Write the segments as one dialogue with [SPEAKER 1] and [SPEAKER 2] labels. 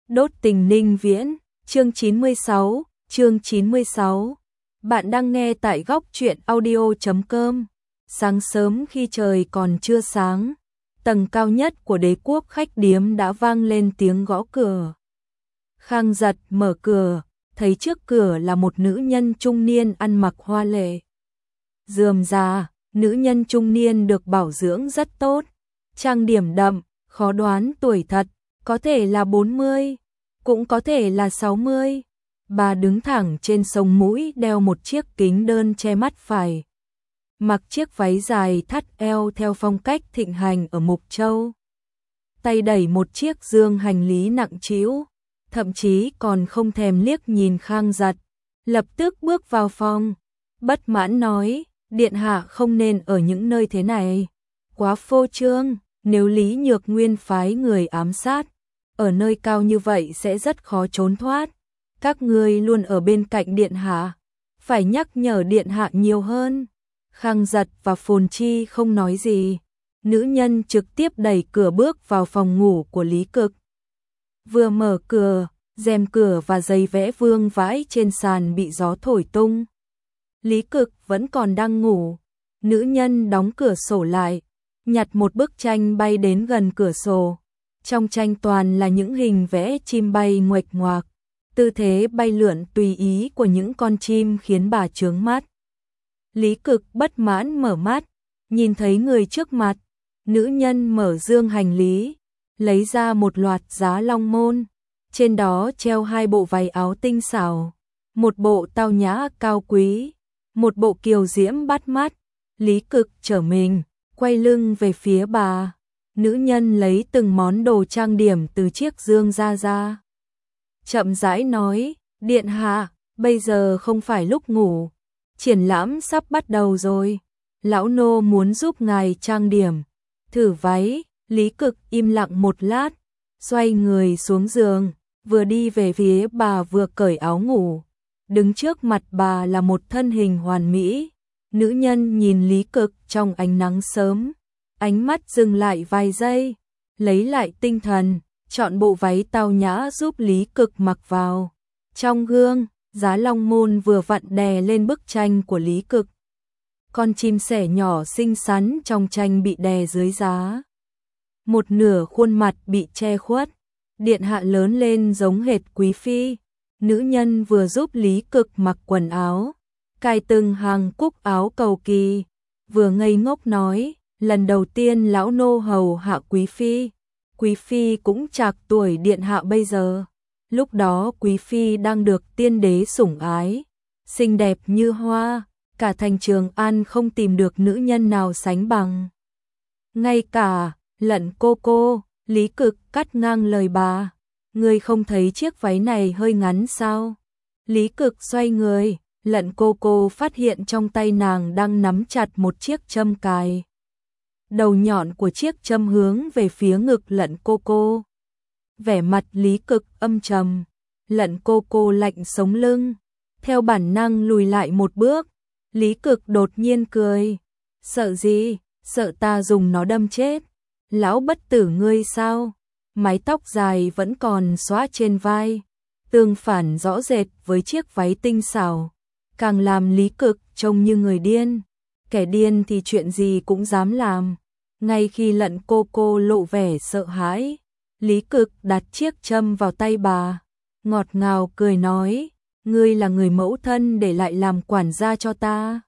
[SPEAKER 1] Đốt tình Ninh Viễn, chương 96. Bạn đang nghe tại góc truyện audio.com. Sáng sớm khi trời còn chưa sáng, tầng cao nhất của Đế Quốc khách điếm đã vang lên tiếng gõ cửa. Khang Giật mở cửa, thấy trước cửa là một nữ nhân trung niên ăn mặc hoa lệ. Rườm rà, nữ nhân trung niên được bảo dưỡng rất tốt, trang điểm đậm, khó đoán tuổi thật, có thể là 40, cũng có thể là 60. Bà đứng thẳng trên sống mũi, đeo một chiếc kính đơn che mắt phải. Mặc chiếc váy dài thắt eo theo phong cách thịnh hành ở Mục Châu. Tay đẩy một chiếc dương hành lý nặng trĩu, thậm chí còn không thèm liếc nhìn Khang Giật. Lập tức bước vào phòng, bất mãn nói, điện hạ không nên ở những nơi thế này. Quá phô trương, nếu Lý Nhược Nguyên phái người ám sát, ở nơi cao như vậy sẽ rất khó trốn thoát. Các ngươi luôn ở bên cạnh điện hạ, phải nhắc nhở điện hạ nhiều hơn. Khang Giật và Phồn Chi không nói gì. Nữ nhân trực tiếp đẩy cửa bước vào phòng ngủ của Lý Cực. Vừa mở cửa, rèm cửa và giày vẽ vương vãi trên sàn bị gió thổi tung. Lý Cực vẫn còn đang ngủ. Nữ nhân đóng cửa sổ lại, nhặt một bức tranh bay đến gần cửa sổ. Trong tranh toàn là những hình vẽ chim bay nguệch ngoạc. Tư thế bay lượn tùy ý của những con chim khiến bà chướng mắt. Lý Cực bất mãn mở mắt, nhìn thấy người trước mặt. Nữ nhân mở dương hành lý, lấy ra một loạt giá long môn. Trên đó treo 2 bộ váy áo tinh xảo, một bộ tao nhã cao quý, một bộ kiều diễm bắt mắt. Lý Cực trở mình, quay lưng về phía bà. Nữ nhân lấy từng món đồ trang điểm từ chiếc dương ra. Chậm rãi nói, điện hạ, bây giờ không phải lúc ngủ. Triển lãm sắp bắt đầu rồi. Lão nô muốn giúp ngài trang điểm, thử váy. Lý Cực im lặng một lát, xoay người xuống giường, vừa đi về phía bà vừa cởi áo ngủ. Đứng trước mặt bà là một thân hình hoàn mỹ. Nữ nhân nhìn Lý Cực trong ánh nắng sớm, ánh mắt dừng lại vài giây, lấy lại tinh thần, chọn bộ váy tao nhã giúp Lý Cực mặc vào. Trong gương, giá long môn vừa vặn đè lên bức tranh của Lý Cực. Con chim sẻ nhỏ xinh xắn trong tranh bị đè dưới giá. Một nửa khuôn mặt bị che khuất, điện hạ lớn lên giống hệt quý phi. Nữ nhân vừa giúp Lý Cực mặc quần áo, cài từng hàng cúc áo cầu kỳ, vừa ngây ngốc nói, lần đầu tiên lão nô hầu hạ quý phi. Quý phi cũng trạc tuổi điện hạ bây giờ. Lúc đó quý phi đang được tiên đế sủng ái, xinh đẹp như hoa, cả thành Trường An không tìm được nữ nhân nào sánh bằng. Ngay cả Lận cô, Lý Cực cắt ngang lời bà, ngươi không thấy chiếc váy này hơi ngắn sao? Lý Cực xoay người, Lận cô phát hiện trong tay nàng đang nắm chặt một chiếc châm cài. Đầu nhọn của chiếc châm hướng về phía ngực Lận cô. Vẻ mặt Lý Cực âm trầm, Lận cô lạnh sống lưng, theo bản năng lùi lại một bước. Lý Cực đột nhiên cười, sợ gì, sợ ta dùng nó đâm chết. Lão bất tử ngươi sao? Mái tóc dài vẫn còn xõa trên vai, tương phản rõ rệt với chiếc váy tinh xảo, càng làm Lý Cực trông như người điên. Kẻ điên thì chuyện gì cũng dám làm. Ngay khi Lận cô lộ vẻ sợ hãi, Lý Cực đặt chiếc châm vào tay bà, ngọt ngào cười nói, ngươi là người mẫu thân để lại làm quản gia cho ta.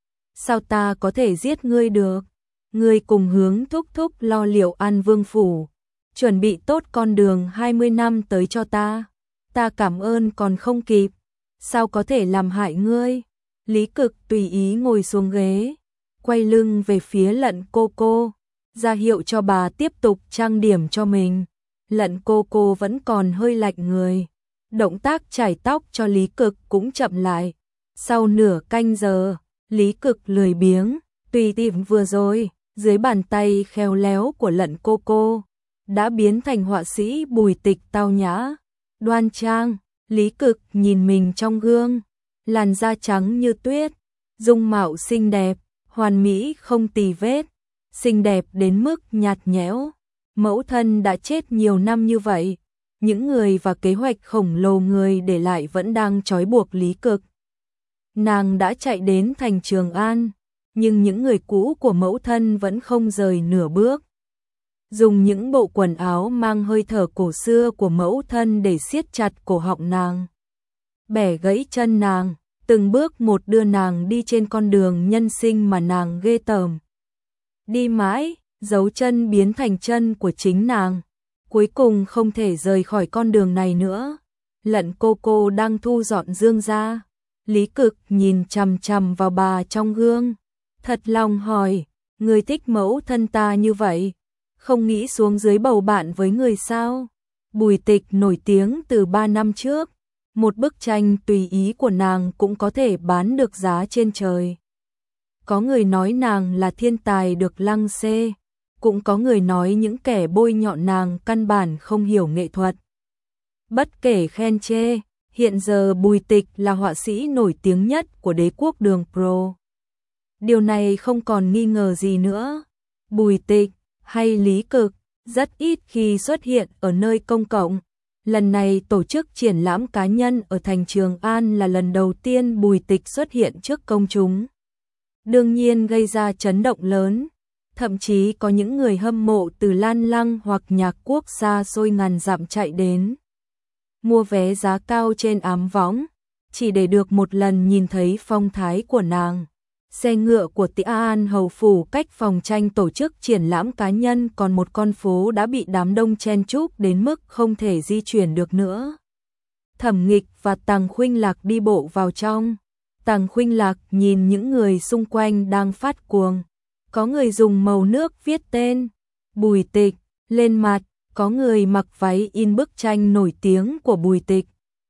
[SPEAKER 1] Sao ta có thể giết ngươi được? Ngươi cùng Hướng thúc lo liệu An Vương phủ, chuẩn bị tốt con đường 20 năm tới cho ta. Ta cảm ơn còn không kịp, sao có thể làm hại ngươi? Lý Cực tùy ý ngồi xuống ghế, quay lưng về phía Lận cô, ra hiệu cho bà tiếp tục trang điểm cho mình. Lận cô vẫn còn hơi lạnh người, động tác chải tóc cho Lý Cực cũng chậm lại. Sau nửa canh giờ, Lý Cực lười biếng, tùy tiện vừa rồi, dưới bàn tay khéo léo của Lận cô đã biến thành họa sĩ Bùi Tịch tao nhã, đoan trang. Lý Cực nhìn mình trong gương, làn da trắng như tuyết, dung mạo xinh đẹp, hoàn mỹ không tì vết, xinh đẹp đến mức nhạt nhẽo. Mẫu thân đã chết nhiều năm như vậy, những người và kế hoạch khổng lồ người để lại vẫn đang trói buộc Lý Cực. Nàng đã chạy đến thành Trường An, nhưng những người cũ của mẫu thân vẫn không rời nửa bước. Dùng những bộ quần áo mang hơi thở cổ xưa của mẫu thân để siết chặt cổ họng nàng, bẻ gãy chân nàng, từng bước một đưa nàng đi trên con đường nhân sinh mà nàng ghê tởm. Đi mãi, dấu chân biến thành chân của chính nàng, cuối cùng không thể rời khỏi con đường này nữa. Lận cô đang thu dọn dương ra, Lý Cực nhìn chằm chằm vào bà trong gương, thật lòng hỏi, người thích mẫu thân ta như vậy, không nghĩ xuống dưới bầu bạn với người sao? Bùi Tịch nổi tiếng từ 3 năm trước, một bức tranh tùy ý của nàng cũng có thể bán được giá trên trời. Có người nói nàng là thiên tài được lăng xê, cũng có người nói những kẻ bôi nhọ nàng căn bản không hiểu nghệ thuật. Bất kể khen chê, hiện giờ Bùi Tịch là họa sĩ nổi tiếng nhất của đế quốc Đường Pro. Điều này không còn nghi ngờ gì nữa. Bùi Tịch hay Lý Cực rất ít khi xuất hiện ở nơi công cộng. Lần này tổ chức triển lãm cá nhân ở thành Trường An là lần đầu tiên Bùi Tịch xuất hiện trước công chúng. Đương nhiên gây ra chấn động lớn, thậm chí có những người hâm mộ từ Lan Lăng hoặc Nhạc Quốc xa xôi ngàn dặm chạy đến. Mua vé giá cao trên ám võng, chỉ để được một lần nhìn thấy phong thái của nàng. Xe ngựa của Tị An Hầu Phủ cách phòng tranh tổ chức triển lãm cá nhân còn một con phố đã bị đám đông chen chúc đến mức không thể di chuyển được nữa. Thẩm Nghịch và Tằng Khuynh Lạc đi bộ vào trong. Tằng Khuynh Lạc nhìn những người xung quanh đang phát cuồng. Có người dùng màu nước viết tên Bùi Tịch lên mặt, có người mặc váy in bức tranh nổi tiếng của Bùi Tịch.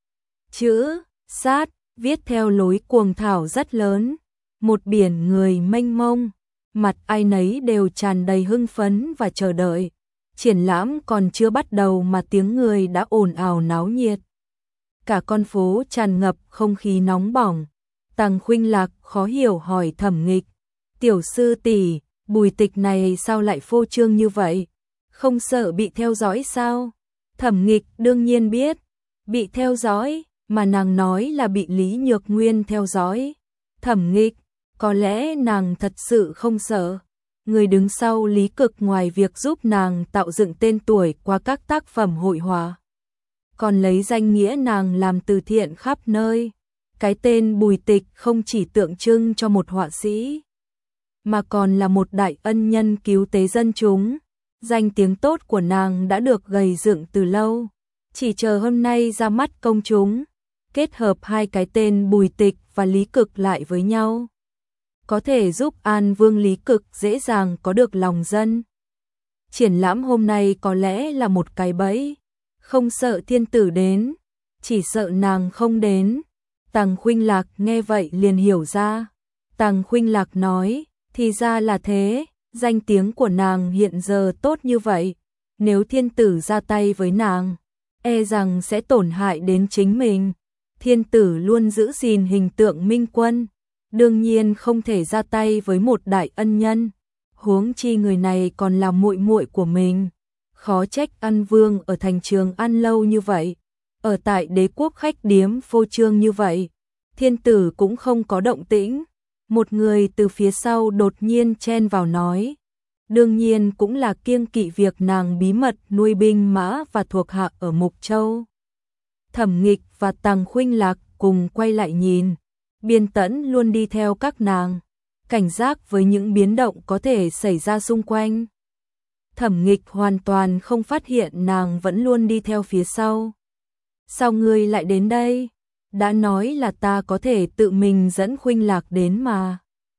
[SPEAKER 1] Chữ sát viết theo lối cuồng thảo rất lớn. Một biển người mênh mông, mặt ai nấy đều tràn đầy hưng phấn và chờ đợi. Triển lãm còn chưa bắt đầu mà tiếng người đã ồn ào náo nhiệt. Cả con phố tràn ngập không khí nóng bỏng. Tằng Khuynh Lạc khó hiểu hỏi Thẩm Nghịch, tiểu sư tỷ, Bùi Tịch này sao lại phô trương như vậy? Không sợ bị theo dõi sao? Thẩm Nghịch đương nhiên biết, bị theo dõi, mà nàng nói là bị Lý Nhược Nguyên theo dõi. Thẩm Nghịch, có lẽ nàng thật sự không sợ. Người đứng sau Lý Cực ngoài việc giúp nàng tạo dựng tên tuổi qua các tác phẩm hội họa, còn lấy danh nghĩa nàng làm từ thiện khắp nơi. Cái tên Bùi Tịch không chỉ tượng trưng cho một họa sĩ, mà còn là một đại ân nhân cứu tế dân chúng. Danh tiếng tốt của nàng đã được gầy dựng từ lâu, chỉ chờ hôm nay ra mắt công chúng. Kết hợp hai cái tên Bùi Tịch và Lý Cực lại với nhau, có thể giúp An Vương Lý Cực dễ dàng có được lòng dân. Triển lãm hôm nay có lẽ là một cái bẫy, không sợ thiên tử đến, chỉ sợ nàng không đến. Tằng Khuynh Lạc nghe vậy liền hiểu ra. Tằng Khuynh Lạc nói, thì ra là thế, danh tiếng của nàng hiện giờ tốt như vậy, nếu thiên tử ra tay với nàng, e rằng sẽ tổn hại đến chính mình. Thiên tử luôn giữ gìn hình tượng minh quân, đương nhiên không thể ra tay với một đại ân nhân, huống chi người này còn là muội muội của mình. Khó trách An Vương ở thành Trường An lâu như vậy, ở tại đế quốc khách điếm phô trương như vậy, thiên tử cũng không có động tĩnh. Một người từ phía sau đột nhiên chen vào nói, đương nhiên cũng là kiêng kỵ việc nàng bí mật nuôi binh mã và thuộc hạ ở Mục Châu. Thẩm Nghịch và Tằng Khuynh Lạc cùng quay lại nhìn, Biên Tẫn luôn đi theo các nàng, cảnh giác với những biến động có thể xảy ra xung quanh. Thẩm Nghịch hoàn toàn không phát hiện nàng vẫn luôn đi theo phía sau. Sao ngươi lại đến đây? Đã nói là ta có thể tự mình dẫn Khuynh Lạc đến mà.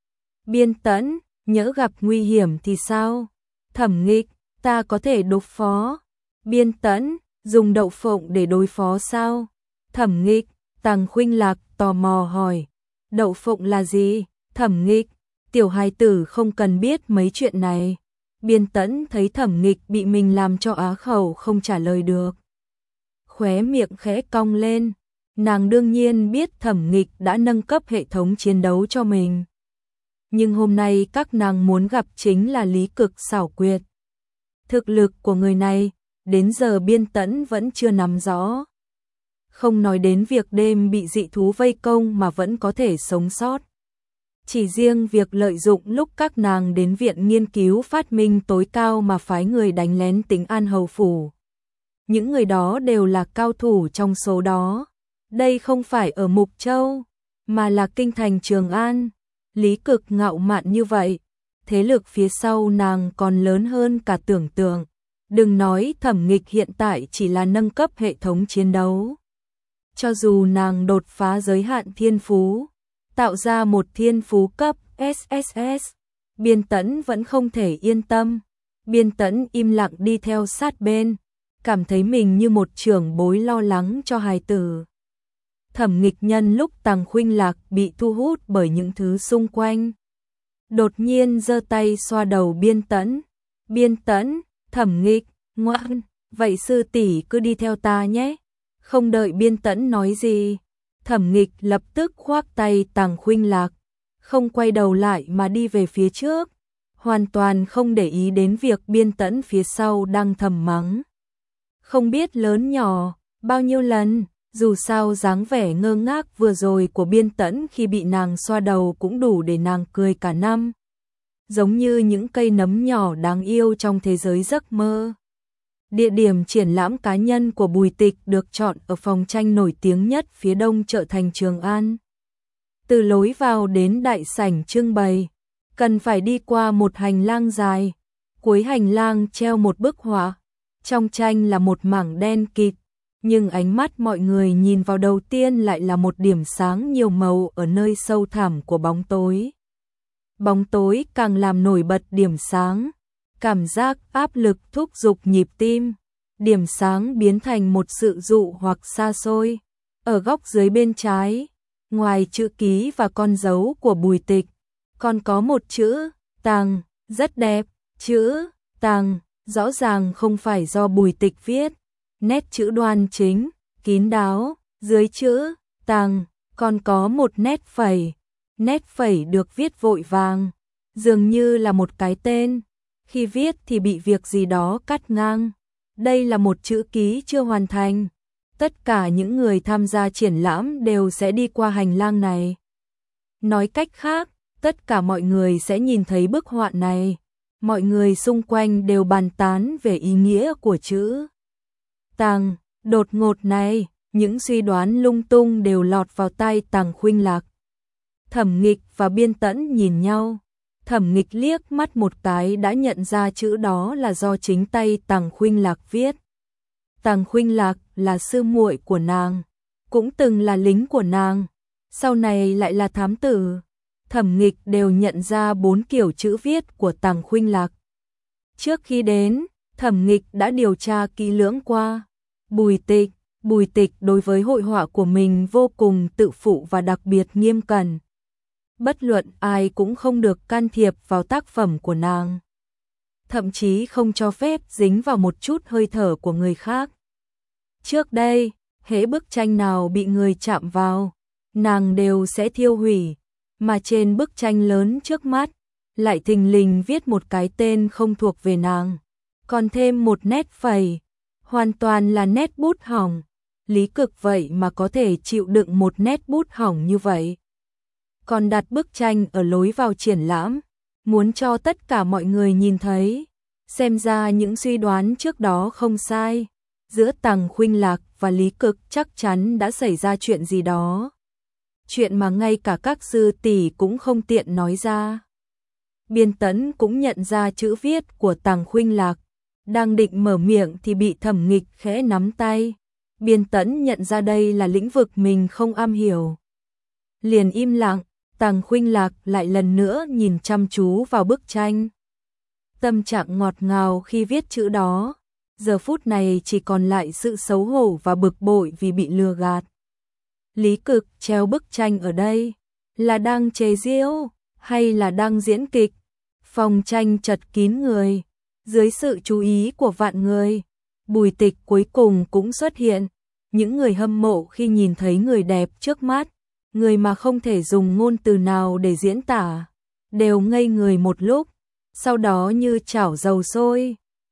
[SPEAKER 1] Biên Tẫn, nhỡ gặp nguy hiểm thì sao? Thẩm Nghịch, ta có thể đối phó. Biên Tẫn, dùng đậu phộng để đối phó sao? Thẩm Nghịch, Tằng Khuynh Lạc tò mò hỏi, đậu phộng là gì? Thẩm Nghịch, tiểu hài tử không cần biết mấy chuyện này. Biên Tẫn thấy Thẩm Nghịch bị mình làm cho á khẩu không trả lời được, khóe miệng khẽ cong lên. Nàng đương nhiên biết Thẩm Nghịch đã nâng cấp hệ thống chiến đấu cho mình, nhưng hôm nay các nàng muốn gặp chính là Lý Cực xảo quyệt. Thực lực của người này đến giờ Biên Tẫn vẫn chưa nắm rõ. Không nói đến việc đêm bị dị thú vây công mà vẫn có thể sống sót. Chỉ riêng việc lợi dụng lúc các nàng đến viện nghiên cứu phát minh tối cao mà phái người đánh lén Tính An Hầu Phủ. Những người đó đều là cao thủ trong số đó. Đây không phải ở Mục Châu, mà là kinh thành Trường An. Lý Cực ngạo mạn như vậy, thế lực phía sau nàng còn lớn hơn cả tưởng tượng. Đừng nói Thẩm Nghịch hiện tại chỉ là nâng cấp hệ thống chiến đấu. Cho dù nàng đột phá giới hạn thiên phú, tạo ra một thiên phú cấp SSS, Biên Tẫn vẫn không thể yên tâm. Biên Tẫn im lặng đi theo sát bên, cảm thấy mình như một trưởng bối lo lắng cho hài tử. Thẩm Nghịch nhân lúc Tằng Khuynh Lạc bị thu hút bởi những thứ xung quanh, đột nhiên giơ tay xoa đầu Biên Tẫn. Biên Tẫn, Thẩm Nghịch, ngoan, vậy sư tỷ cứ đi theo ta nhé. Không đợi Biên Tẫn nói gì, Thẩm Nghịch lập tức khoác tay Tằng Khuynh Lạc, không quay đầu lại mà đi về phía trước, hoàn toàn không để ý đến việc Biên Tẫn phía sau đang thầm mắng. Không biết lớn nhỏ, bao nhiêu lần, dù sao dáng vẻ ngơ ngác vừa rồi của Biên Tẫn khi bị nàng xoa đầu cũng đủ để nàng cười cả năm. Giống như những cây nấm nhỏ đáng yêu trong thế giới giấc mơ. Địa điểm triển lãm cá nhân của Bùi Tịch được chọn ở phòng tranh nổi tiếng nhất phía đông chợ thành Trường An. Từ lối vào đến đại sảnh trưng bày, cần phải đi qua một hành lang dài. Cuối hành lang treo một bức họa. Trong tranh là một mảng đen kịt, nhưng ánh mắt mọi người nhìn vào đầu tiên lại là một điểm sáng nhiều màu ở nơi sâu thẳm của bóng tối. Bóng tối càng làm nổi bật điểm sáng, cảm giác áp lực thúc giục nhịp tim. Điểm sáng biến thành một sự dụ hoặc xa xôi. Ở góc dưới bên trái, ngoài chữ ký và con dấu của Bùi Tịch, còn có một chữ Tằng, rất đẹp. Chữ Tằng rõ ràng không phải do Bùi Tịch viết, nét chữ đoan chính, kín đáo. Dưới chữ Tằng còn có một nét phẩy. Nét phẩy được viết vội vàng, dường như là một cái tên. Khi viết thì bị việc gì đó cắt ngang. Đây là một chữ ký chưa hoàn thành. Tất cả những người tham gia triển lãm đều sẽ đi qua hành lang này. Nói cách khác, tất cả mọi người sẽ nhìn thấy bức họa này. Mọi người xung quanh đều bàn tán về ý nghĩa của chữ Tằng. Đột ngột này, những suy đoán lung tung đều lọt vào tai Tằng Khuynh Lạc. Thẩm Nghịch và Biên Tẫn nhìn nhau. Thẩm Nghịch liếc mắt một cái đã nhận ra chữ đó là do chính tay Tằng Khuynh Lạc viết. Tằng Khuynh Lạc là sư muội của nàng, cũng từng là lính của nàng, sau này lại là thám tử. Thẩm Nghịch đều nhận ra 4 kiểu chữ viết của Tằng Khuynh Lạc. Trước khi đến, Thẩm Nghịch đã điều tra kỹ lưỡng qua. Bùi Tịch đối với hội họa của mình vô cùng tự phụ và đặc biệt nghiêm cẩn. Bất luận ai cũng không được can thiệp vào tác phẩm của nàng. Thậm chí không cho phép dính vào một chút hơi thở của người khác. Trước đây, hễ bức tranh nào bị người chạm vào, nàng đều sẽ thiêu hủy, mà trên bức tranh lớn trước mắt, lại thình lình viết một cái tên không thuộc về nàng, còn thêm một nét phẩy, hoàn toàn là nét bút hỏng. Lý Cực vậy mà có thể chịu đựng một nét bút hỏng như vậy. Còn đặt bức tranh ở lối vào triển lãm, muốn cho tất cả mọi người nhìn thấy. Xem ra những suy đoán trước đó không sai. Giữa Tằng Khuynh Lạc và Lý Cực chắc chắn đã xảy ra chuyện gì đó. Chuyện mà ngay cả các sư tỷ cũng không tiện nói ra. Biên Tẫn cũng nhận ra chữ viết của Tằng Khuynh Lạc. Đang định mở miệng thì bị Thẩm Nghịch khẽ nắm tay. Biên Tẫn nhận ra đây là lĩnh vực mình không am hiểu. Liền im lặng. Tằng Khuynh Lạc lại lần nữa nhìn chăm chú vào bức tranh. Tâm trạng ngọt ngào khi viết chữ đó, giờ phút này chỉ còn lại sự xấu hổ và bực bội vì bị lừa gạt. Lý Cực treo bức tranh ở đây, là đang chế giễu hay là đang diễn kịch? Phòng tranh chật kín người, dưới sự chú ý của vạn người, Bùi Tịch cuối cùng cũng xuất hiện. Những người hâm mộ khi nhìn thấy người đẹp trước mắt, người mà không thể dùng ngôn từ nào để diễn tả, đều ngây người một lúc, sau đó như chảo dầu sôi,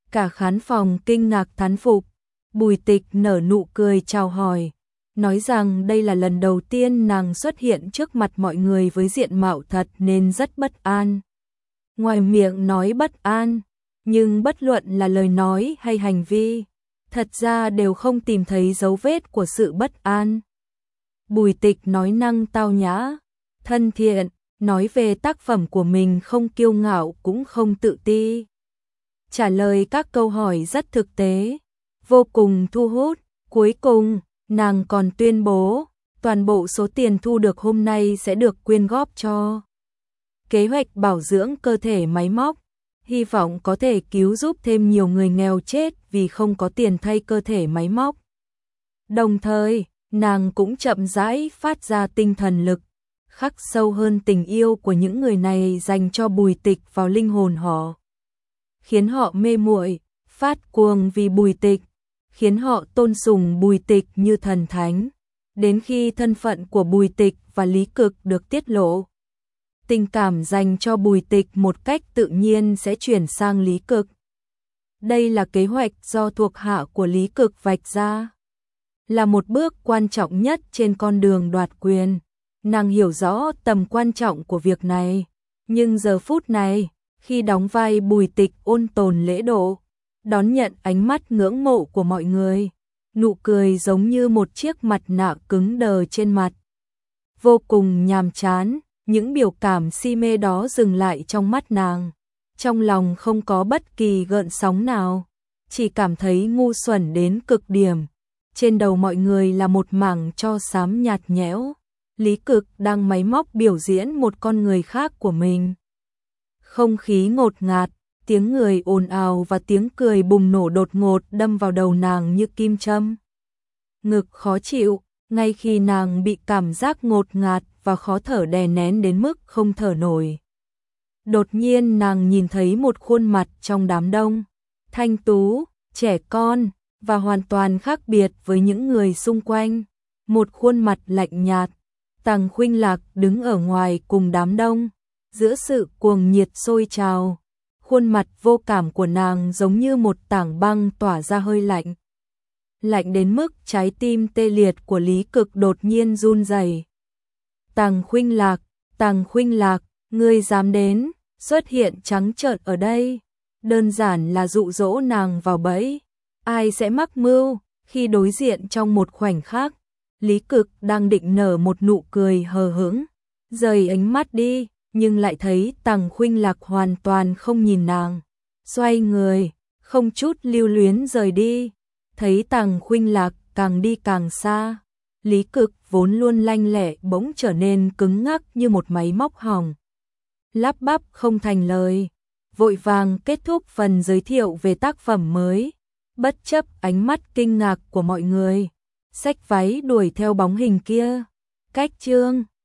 [SPEAKER 1] Cả khán phòng kinh ngạc thán phục. Bùi Tịch nở nụ cười chào hỏi, nói rằng đây là lần đầu tiên nàng xuất hiện trước mặt mọi người với diện mạo thật nên rất bất an. Ngoài miệng nói bất an, nhưng bất luận là lời nói hay hành vi, thật ra đều không tìm thấy dấu vết của sự bất an. Bùi Tịch nói năng tao nhã, thân thiện, nói về tác phẩm của mình không kiêu ngạo cũng không tự ti. Trả lời các câu hỏi rất thực tế, vô cùng thu hút. Cuối cùng, nàng còn tuyên bố, toàn bộ số tiền thu được hôm nay sẽ được quyên góp cho kế hoạch bảo dưỡng cơ thể máy móc, hy vọng có thể cứu giúp thêm nhiều người nghèo chết vì không có tiền thay cơ thể máy móc. Đồng thời, nàng cũng chậm rãi phát ra tinh thần lực, khắc sâu hơn tình yêu của những người này dành cho Bùi Tịch vào linh hồn họ, khiến họ mê muội, phát cuồng vì Bùi Tịch, khiến họ tôn sùng Bùi Tịch như thần thánh. Đến khi thân phận của Bùi Tịch và Lý Cực được tiết lộ, tình cảm dành cho Bùi Tịch một cách tự nhiên sẽ chuyển sang Lý Cực. Đây là kế hoạch do thuộc hạ của Lý Cực vạch ra, là một bước quan trọng nhất trên con đường đoạt quyền. Nàng hiểu rõ tầm quan trọng của việc này, nhưng giờ phút này, khi đóng vai Bùi Tịch ôn tồn lễ độ, đón nhận ánh mắt ngưỡng mộ của mọi người, nụ cười giống như một chiếc mặt nạ cứng đờ trên mặt. Vô cùng nhàm chán, những biểu cảm si mê đó dừng lại trong mắt nàng. Trong lòng không có bất kỳ gợn sóng nào, chỉ cảm thấy ngu xuẩn đến cực điểm. Trên đầu mọi người là một mảng tro xám nhạt nhẽo. Lý Cực đang máy móc biểu diễn một con người khác của mình. Không khí ngột ngạt, tiếng người ồn ào và tiếng cười bùng nổ đột ngột đâm vào đầu nàng như kim châm. Ngực khó chịu, ngay khi nàng bị cảm giác ngột ngạt và khó thở đè nén đến mức không thở nổi. Đột nhiên nàng nhìn thấy một khuôn mặt trong đám đông, thanh tú, trẻ con, và hoàn toàn khác biệt với những người xung quanh. Một khuôn mặt lạnh nhạt. Tằng Khuynh Lạc đứng ở ngoài cùng đám đông, giữa sự cuồng nhiệt sôi trào. Khuôn mặt vô cảm của nàng giống như một tảng băng tỏa ra hơi lạnh. Lạnh đến mức trái tim tê liệt của Lý Cực đột nhiên run rẩy. Tằng Khuynh Lạc, ngươi dám đến, xuất hiện trắng trợn ở đây, đơn giản là dụ dỗ nàng vào bẫy. Ai sẽ mắc mưu? Khi đối diện trong một khoảnh khắc, Lý Cực đang định nở một nụ cười hờ hững, rời ánh mắt đi, nhưng lại thấy Tằng Khuynh Lạc hoàn toàn không nhìn nàng, xoay người, không chút lưu luyến rời đi. Thấy Tằng Khuynh Lạc càng đi càng xa, Lý Cực vốn luôn lanh lẹ bỗng trở nên cứng ngắc như một máy móc hỏng, lắp bắp không thành lời, vội vàng kết thúc phần giới thiệu về tác phẩm mới, bất chấp ánh mắt kinh ngạc của mọi người, xách váy đuổi theo bóng hình kia. Cách chương